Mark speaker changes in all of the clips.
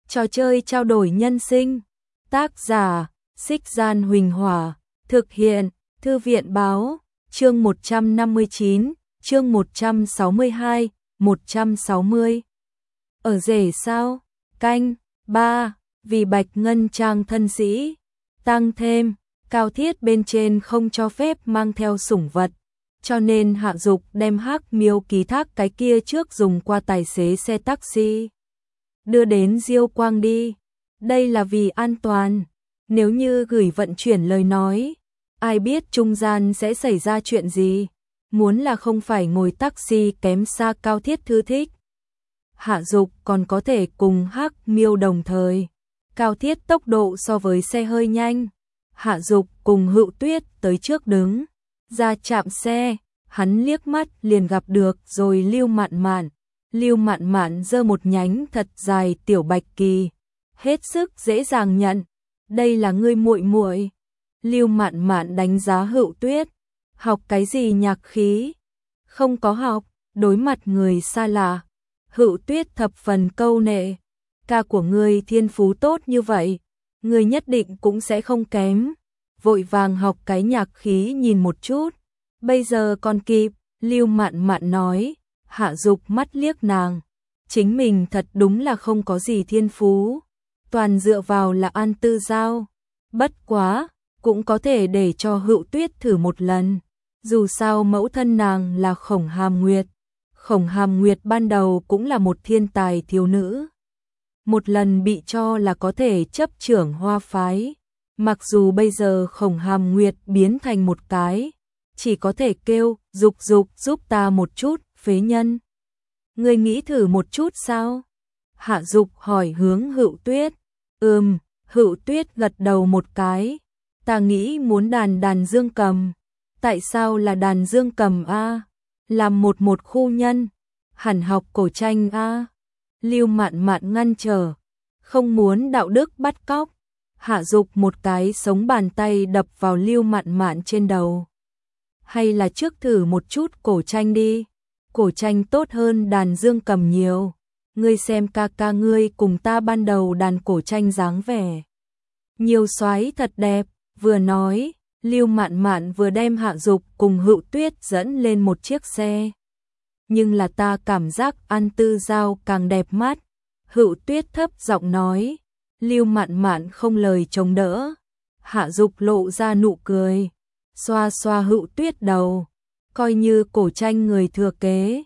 Speaker 1: Trò chơi trao đổi nhân sinh. Tác giả, Xích Gian Huỳnh Hỏa. Thực hiện, Thư viện Báo. Chương 159, chương 162, 160. Ở rể sao? Canh 3. Vì Bạch Ngân Trang thân sĩ. Tăng thêm, Cao Thiết bên trên không cho phép mang theo sủng vật, cho nên Hạ Dục đem Hắc Miêu ký thác cái kia trước dùng qua tài xế xe taxi đưa đến Diêu Quang đi. Đây là vì an toàn, nếu như gửi vận chuyển lời nói, ai biết trung gian sẽ xảy ra chuyện gì. Muốn là không phải ngồi taxi kém xa Cao Thiết thư thích. Hạ Dục còn có thể cùng Hắc Miêu đồng thời. Cao Thiết tốc độ so với xe hơi nhanh. Hạ Dục cùng Hựu Tuyết tới trước đứng ra chạm xe, hắn liếc mắt liền gặp được rồi Lưu Mạn Mạn. Lưu Mạn Mạn giơ một nhánh thật dài tiểu bạch kỳ, hết sức dễ dàng nhận. Đây là ngươi muội muội. Lưu Mạn Mạn đánh giá Hựu Tuyết. Học cái gì nhạc khí? Không có học. Đối mặt người xa lạ, Hựu Tuyết thập phần câu nệ. Ca của ngươi thiên phú tốt như vậy, ngươi nhất định cũng sẽ không kém. Vội vàng học cái nhạc khí nhìn một chút. Bây giờ còn kịp. Lưu Mạn Mạn nói. Hạ Dục mắt liếc nàng. Chính mình thật đúng là không có gì thiên phú, toàn dựa vào là An Tư Giao. Bất quá, cũng có thể để cho Hựu Tuyết thử một lần. Dù sao mẫu thân nàng là Khổng Hàm Nguyệt. Khổng Hàm Nguyệt ban đầu cũng là một thiên tài thiếu nữ. Một lần bị cho là có thể chấp trưởng Hoa phái. Mặc dù bây giờ Khổng Hàm Nguyệt biến thành một cái, chỉ có thể kêu, Dục Dục giúp ta một chút, phế nhân. Ngươi nghĩ thử một chút sao? Hạ Dục hỏi hướng Hựu Tuyết. Hựu Tuyết gật đầu một cái. Ta nghĩ muốn đàn dương cầm. Tại sao là đàn dương cầm a? Làm một khu nhân, hẳn học cổ tranh a. Lưu Mạn Mạn ngăn trở. Không muốn đạo đức bắt cóc. Hạ Dục một cái sống bàn tay đập vào Lưu Mạn Mạn trên đầu. Hay là trước thử một chút cổ tranh đi. Cổ tranh tốt hơn đàn dương cầm nhiều. Ngươi xem ca ca ngươi cùng ta ban đầu đàn cổ tranh dáng vẻ. Nhiều soái thật đẹp. Vừa nói, Lưu Mạn Mạn vừa đem Hạ Dục cùng Hựu Tuyết dẫn lên một chiếc xe. Nhưng là ta cảm giác An Tư Giao càng đẹp mắt. Hựu Tuyết thấp giọng nói. Lưu Mạn Mạn không lời chống đỡ. Hạ Dục lộ ra nụ cười, xoa xoa Hựu Tuyết đầu. Coi như cổ tranh người thừa kế.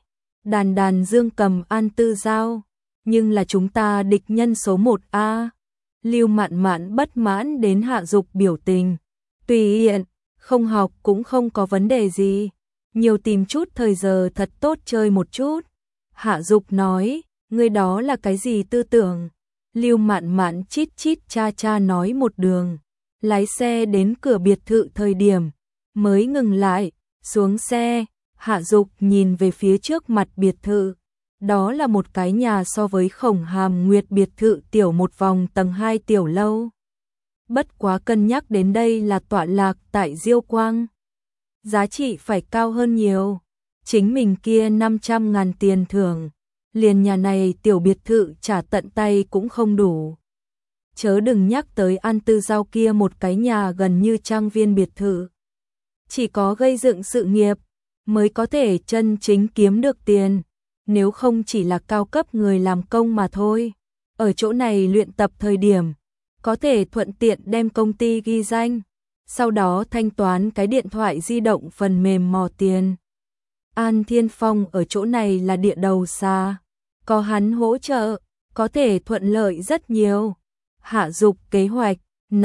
Speaker 1: Đàn dương cầm An Tư Giao, nhưng là chúng ta địch nhân số 1 a. Lưu Mạn Mạn bất mãn đến Hạ Dục biểu tình. Tùy hiện, không học cũng không có vấn đề gì. Nhiều tìm chút thời giờ thật tốt chơi một chút. Hạ Dục nói, ngươi đó là cái gì tư tưởng? Lưu Mạn Mạn chít chít cha cha nói một đường. Lái xe đến cửa biệt thự thời điểm, mới ngừng lại, xuống xe. Hạ Dục nhìn về phía trước mặt biệt thự. Đó là một cái nhà so với Khổng Hàm Nguyệt biệt thự tiểu một vòng tầng 2 tiểu lâu. Bất quá cân nhắc đến đây là tọa lạc tại Diêu Quang, giá trị phải cao hơn nhiều. Chính mình kia 500.000 tiền thưởng, liền nhà này tiểu biệt thự trả tận tay cũng không đủ. Chớ đừng nhắc tới An Tư Giao kia một cái nhà gần như trang viên biệt thự. Chỉ có gây dựng sự nghiệp mới có thể chân chính kiếm được tiền, nếu không chỉ là cao cấp người làm công mà thôi. Ở chỗ này luyện tập thời điểm, có thể thuận tiện đem công ty ghi danh, sau đó thanh toán cái điện thoại di động phần mềm mò tiền. An Thiên Phong ở chỗ này là địa đầu xa, có hắn hỗ trợ, có thể thuận lợi rất nhiều. Hạ Dục kế hoạch,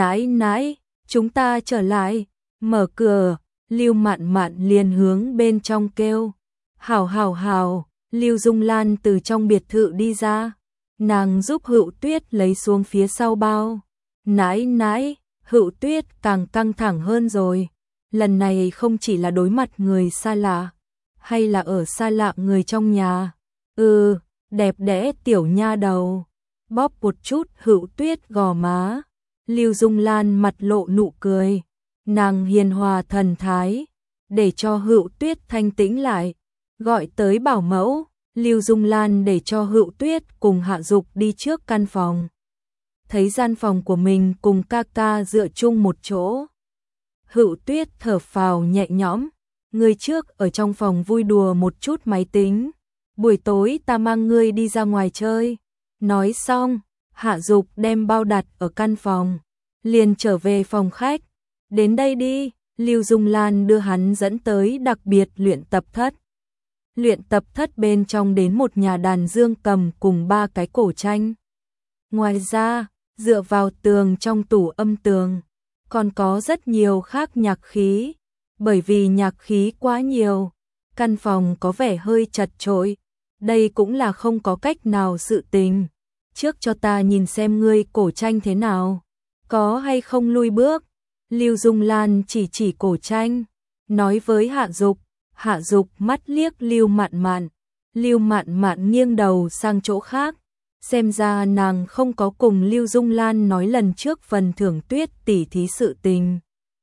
Speaker 1: nãi, chúng ta trở lại, mở cửa. Lưu Mạn Mạn liền hướng bên trong kêu. Hảo. Lưu Dung Lan từ trong biệt thự đi ra. Nàng giúp Hựu Tuyết lấy xuống phía sau bao. Nãi, Hựu Tuyết càng căng thẳng hơn rồi. Lần này không chỉ là đối mặt người xa lạ, hay là ở xa lạ người trong nhà. Đẹp đẽ tiểu nha đầu. Bóp một chút Hựu Tuyết gò má. Lưu Dung Lan mặt lộ nụ cười. Nàng hiền hòa thần thái, để cho Hựu Tuyết thanh tĩnh lại. Gọi tới bảo mẫu, Lưu Dung Lan để cho Hựu Tuyết cùng Hạ Dục đi trước căn phòng. thấy gian phòng của mình cùng ca ca dựa chung một chỗ. Hữu Tuyết thở phào nhẹ nhõm, ngươi trước ở trong phòng vui đùa một chút máy tính, buổi tối ta mang ngươi đi ra ngoài chơi. Nói xong, Hạ Dục đem bao đặt ở căn phòng, liền trở về phòng khách. Đến đây đi, Lưu Dung Lan đưa hắn dẫn tới đặc biệt luyện tập thất. Luyện tập thất bên trong đến một nhà đàn dương cầm cùng 3 cái cổ tranh. Ngoài ra, dựa vào tường trong tủ âm tường, còn có rất nhiều khác nhạc khí. Bởi vì nhạc khí quá nhiều, căn phòng có vẻ hơi chật chội. Đây cũng là không có cách nào sự tình. Trước cho ta nhìn xem ngươi cổ tranh thế nào, có hay không lui bước. Lưu Dung Lan chỉ cổ tranh, nói với Hạ Dục. Hạ Dục mắt liếc Lưu Mạn Mạn. Lưu Mạn Mạn nghiêng đầu sang chỗ khác. Xem ra nàng không có cùng Lưu Dung Lan nói lần trước phần thưởng Tuyết tỉ thí sự tình.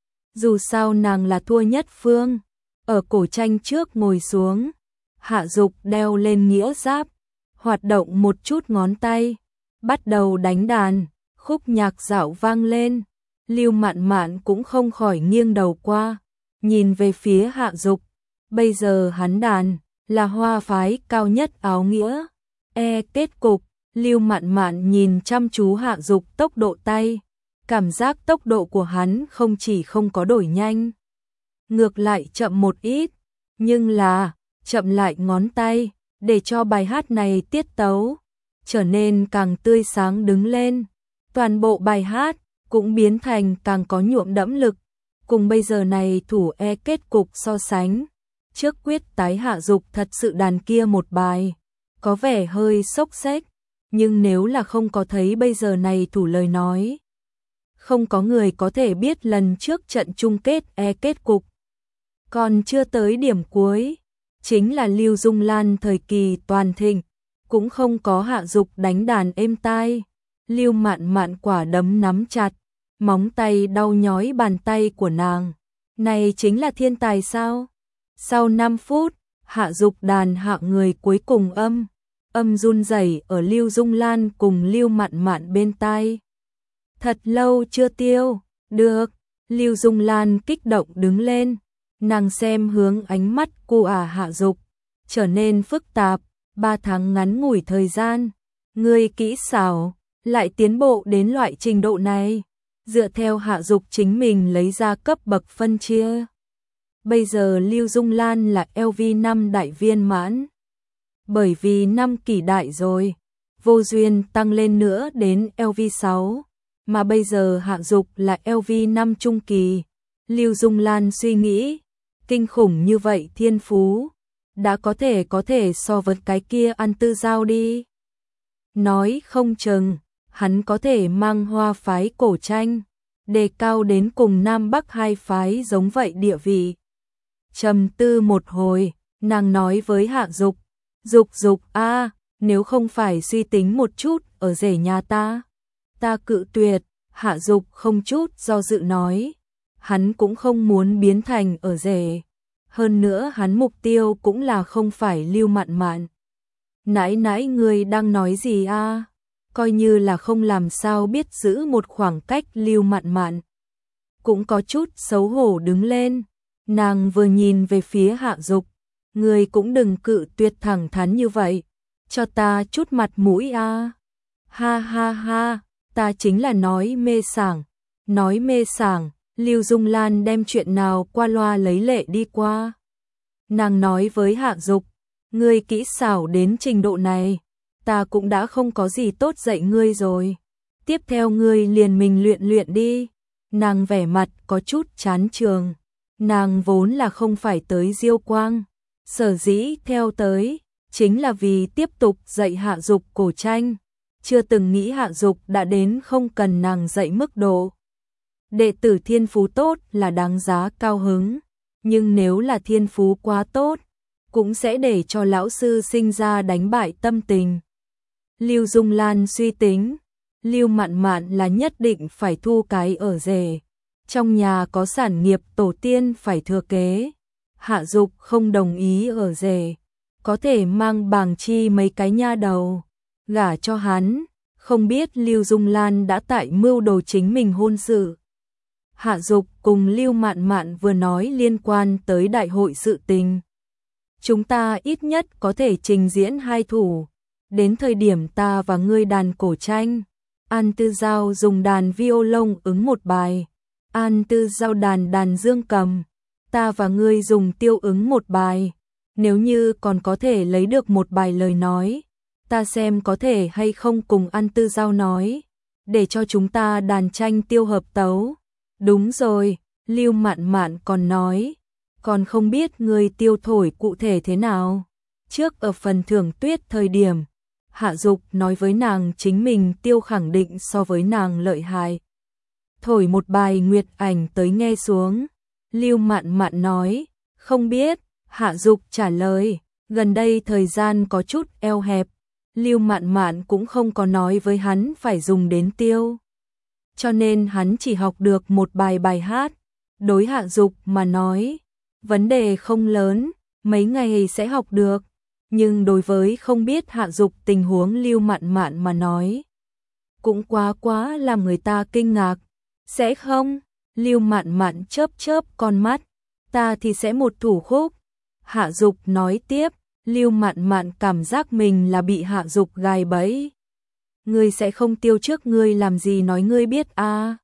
Speaker 1: Dù sao nàng là thua nhất phương. Ở cổ tranh trước ngồi xuống, Hạ Dục đeo lên nghĩa giáp, hoạt động một chút ngón tay, bắt đầu đánh đàn, khúc nhạc dạo vang lên. Lưu Mạn Mạn cũng không khỏi nghiêng đầu qua, nhìn về phía Hạ Dục. Bây giờ hắn đàn là hoa phái cao nhất áo nghĩa. Kết cục, Lưu Mạn Mạn nhìn chăm chú Hạ Dục tốc độ tay, cảm giác tốc độ của hắn không chỉ không có đổi nhanh, ngược lại chậm một ít, nhưng là chậm lại ngón tay, để cho bài hát này tiết tấu trở nên càng tươi sáng đứng lên. Toàn bộ bài hát cũng biến thành càng có nhuộm đẫm lực, cùng bây giờ này thủ kết cục so sánh. Trước quyết tái Hạ Dục thật sự đàn kia một bài, có vẻ hơi xốc xếch, nhưng nếu là không có thấy bây giờ này thủ lời nói, không có người có thể biết lần trước trận chung kết kết cục. Còn chưa tới điểm cuối, chính là Lưu Dung Lan thời kỳ toàn thịnh, cũng không có Hạ Dục đánh đàn êm tai. Lưu Mạn Mạn quả đấm nắm chặt, móng tay đau nhói bàn tay của nàng. Này chính là thiên tài sao? Sau 5 phút, Hạ Dục đàn hạ người cuối cùng âm run rẩy ở Lưu Dung Lan cùng Lưu Mạn Mạn bên tai. Thật lâu chưa tiêu, được. Lưu Dung Lan kích động đứng lên, nàng xem hướng ánh mắt của Hạ Dục trở nên phức tạp. 3 tháng ngắn ngủi thời gian, ngươi kỹ xảo lại tiến bộ đến loại trình độ này. Dựa theo Hạ Dục chính mình lấy ra cấp bậc phân chia, bây giờ Lưu Dung Lan là LV5 đại viên mãn. Bởi vì 5 kỳ đại rồi, vô duyên tăng lên nữa đến LV6, mà bây giờ Hạ Dục là LV5 trung kỳ. Lưu Dung Lan suy nghĩ, kinh khủng như vậy thiên phú, đã có thể so với cái kia ăn tư giao đi. Nói không chừng, hắn có thể mang hoa phái cổ tranh, đề cao đến cùng Nam Bắc hai phái giống vậy địa vị. Trầm tư một hồi, nàng nói với Hạ Dục, Dục a, nếu không phải suy tính một chút ở rể nhà ta cự tuyệt. Hạ Dục không chút do dự nói, hắn cũng không muốn biến thành ở rể. Hơn nữa hắn mục tiêu cũng là không phải Lưu Mạn Mạn. Nãy ngươi đang nói gì a? Coi như là không làm sao biết giữ một khoảng cách. Lưu Mạn Mạn cũng có chút xấu hổ đứng lên. Nàng vừa nhìn về phía Hạ Dục, ngươi cũng đừng cự tuyệt thẳng thắn như vậy, cho ta chút mặt mũi a. Ha ha ha, ta chính là nói mê sảng. Lưu Dung Lan đem chuyện nào qua loa lấy lệ đi qua. Nàng nói với Hạ Dục, ngươi kỹ xảo đến trình độ này, ta cũng đã không có gì tốt dạy ngươi rồi. Tiếp theo ngươi liền mình luyện đi. Nàng vẻ mặt có chút chán trường. Nàng vốn là không phải tới Diêu Quang, sở dĩ theo tới chính là vì tiếp tục dạy Hạ Dục cổ tranh, chưa từng nghĩ Hạ Dục đã đến không cần nàng dạy mức độ. Đệ tử thiên phú tốt là đáng giá cao hứng, nhưng nếu là thiên phú quá tốt, cũng sẽ để cho lão sư sinh ra đánh bại tâm tình. Lưu Dung Lan suy tính, Lưu Mạn Mạn là nhất định phải thu cái ở rể, trong nhà có sản nghiệp tổ tiên phải thừa kế. Hạ Dục không đồng ý ở rể, có thể mang bàng chi mấy cái nha đầu gả cho hắn, không biết Lưu Dung Lan đã tại mưu đồ chính mình hôn sự. Hạ Dục cùng Lưu Mạn Mạn vừa nói liên quan tới đại hội sự tình. Chúng ta ít nhất có thể trình diễn 2 thủ, đến thời điểm ta và ngươi đàn cổ tranh. An Tư Giao dùng đàn violon ứng một bài, An Tư Giao đàn dương cầm, ta và ngươi dùng tiêu ứng một bài. Nếu như còn có thể lấy được một bài lời nói, ta xem có thể hay không cùng An Tư Giao nói, để cho chúng ta đàn tranh tiêu hợp tấu. Đúng rồi, Lưu Mạn Mạn còn nói, còn không biết người tiêu thổi cụ thể thế nào. Trước ở phần thưởng tuyết thời điểm, Hạ Dục nói với nàng chính mình tiêu khẳng định so với nàng lợi hại. Thổi một bài Nguyệt Ảnh tới nghe xuống. Lưu Mạn Mạn nói, không biết. Hạ Dục trả lời, gần đây thời gian có chút eo hẹp. Lưu Mạn Mạn cũng không có nói với hắn phải dùng đến tiêu, cho nên hắn chỉ học được một bài hát. Đối Hạ Dục mà nói, vấn đề không lớn, mấy ngày sẽ học được. Nhưng đối với không biết Hạ Dục tình huống Lưu Mạn Mạn mà nói, cũng quá làm người ta kinh ngạc. Sẽ không? Lưu Mạn Mạn chớp con mắt, ta thì sẽ một thủ khúc. Hạ Dục nói tiếp, Lưu Mạn Mạn cảm giác mình là bị Hạ Dục gài bẫy. Ngươi sẽ không tiêu trước ngươi làm gì nói ngươi biết à?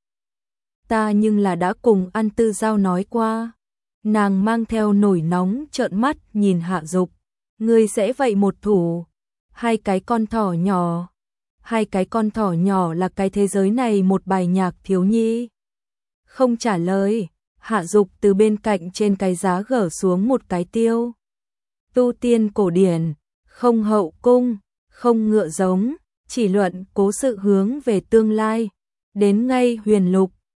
Speaker 1: Ta nhưng là đã cùng An Tư Giao nói qua. Nàng mang theo nổi nóng trợn mắt nhìn Hạ Dục. Ngươi sẽ vậy một thủ, 2 cái con thỏ nhỏ. 2 cái con thỏ nhỏ là cái thế giới này một bài nhạc thiếu nhi. Không trả lời, Hạ Dục từ bên cạnh trên cái giá gỡ xuống một cái tiêu. Tu tiên cổ điển, không hậu cung, không ngựa giống, chỉ luận cố sự hướng về tương lai. Đến ngay huyền lục,